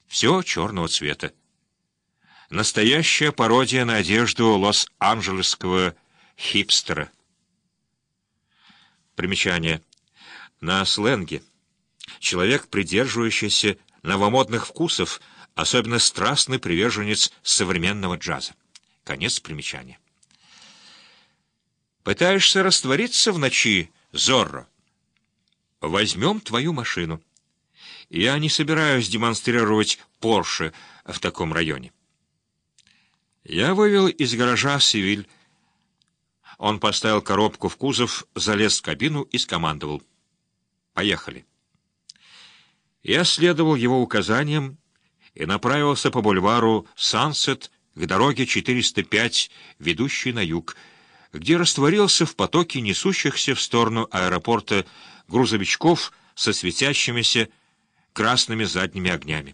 Все черного цвета. Настоящая пародия на одежду лос-анджелесского хипстера. Примечание. На сленге. Человек, придерживающийся новомодных вкусов, особенно страстный приверженец современного джаза. Конец примечания. Пытаешься раствориться в ночи, Зорро? Возьмем твою машину. Я не собираюсь демонстрировать Порше в таком районе. Я вывел из гаража Севиль. Он поставил коробку в кузов, залез в кабину и скомандовал: «Поехали». Я следовал его указаниям и направился по бульвару Сансет к дороге 405, ведущей на юг, где растворился в потоке несущихся в сторону аэропорта грузовичков со светящимися красными задними огнями.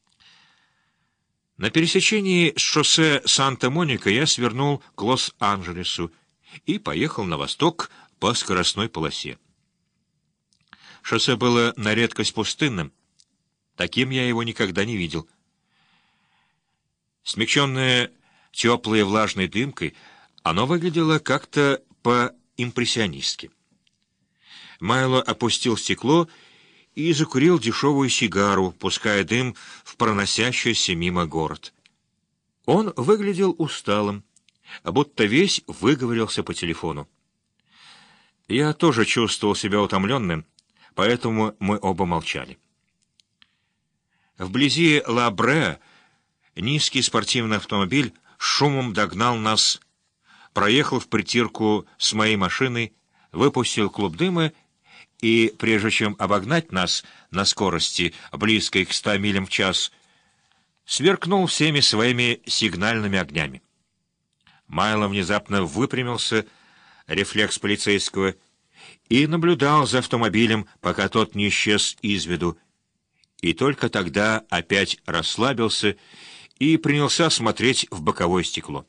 На пересечении с шоссе Санта-Моника я свернул к Лос-Анджелесу и поехал на восток по скоростной полосе. Шоссе было на редкость пустынным. Таким я его никогда не видел. Смягченное теплой влажной дымкой, оно выглядело как-то по-импрессионистски. Майло опустил стекло и закурил дешевую сигару, пуская дым в проносящийся мимо город. Он выглядел усталым, будто весь выговорился по телефону. Я тоже чувствовал себя утомленным, поэтому мы оба молчали. Вблизи Ла-Бреа низкий спортивный автомобиль шумом догнал нас, проехал в притирку с моей машиной, выпустил клуб дыма и, прежде чем обогнать нас на скорости, близкой к 100 милям в час, сверкнул всеми своими сигнальными огнями. Майло внезапно выпрямился, рефлекс полицейского, и наблюдал за автомобилем, пока тот не исчез из виду, и только тогда опять расслабился и принялся смотреть в боковое стекло.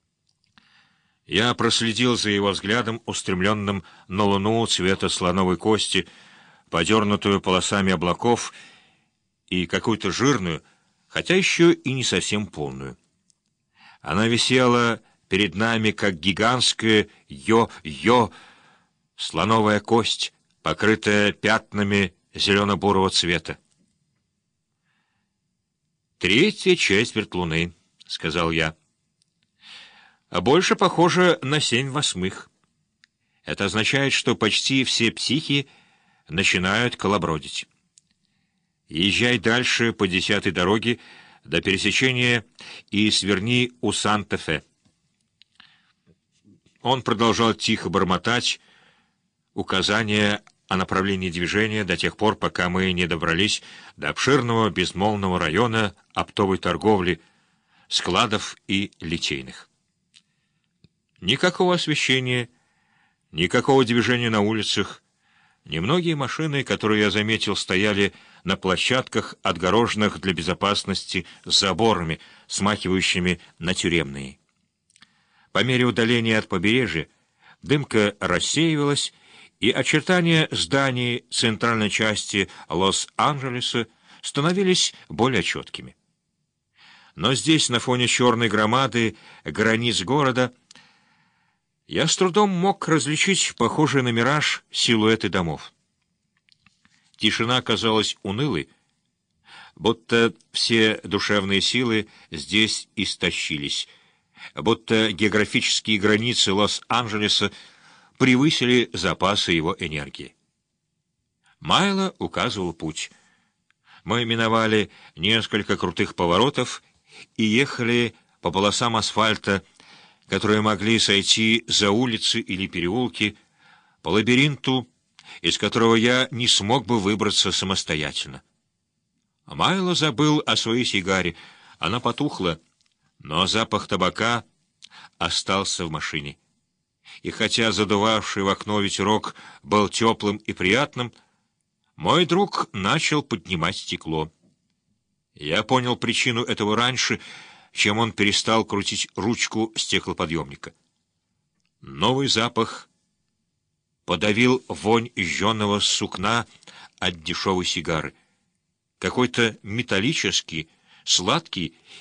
Я проследил за его взглядом, устремленным на луну цвета слоновой кости, подернутую полосами облаков, и какую-то жирную, хотя еще и не совсем полную. Она висела перед нами, как гигантская йо-йо, слоновая кость, покрытая пятнами зелено-бурого цвета. «Третья четверть луны», — сказал я. «А больше похоже на 7/8. Это означает, что почти все психи начинают колобродить. Езжай дальше по 10-й дороге до пересечения и сверни у Санта-Фе». Он продолжал тихо бормотать указания о направлении движения до тех пор, пока мы не добрались до обширного безмолвного района оптовой торговли, складов и литейных. Никакого освещения, никакого движения на улицах. Немногие машины, которые я заметил, стояли на площадках, отгороженных для безопасности заборами, смахивающими на тюремные. По мере удаления от побережья дымка рассеивалась, и очертания зданий центральной части Лос-Анджелеса становились более четкими. Но здесь, на фоне черной громады границ города, я с трудом мог различить похожие на мираж силуэты домов. Тишина казалась унылой, будто все душевные силы здесь истощились, будто географические границы Лос-Анджелеса превысили запасы его энергии. Майло указывал путь. Мы миновали несколько крутых поворотов и ехали по полосам асфальта, которые могли сойти за улицы или переулки, по лабиринту, из которого я не смог бы выбраться самостоятельно. Майло забыл о своей сигаре. Она потухла, но запах табака остался в машине. И хотя задувавший в окно ветерок был теплым и приятным, мой друг начал поднимать стекло. Я понял причину этого раньше, чем он перестал крутить ручку стеклоподъемника. Новый запах подавил вонь жженого сукна от дешевой сигары. какой-то металлический, сладкий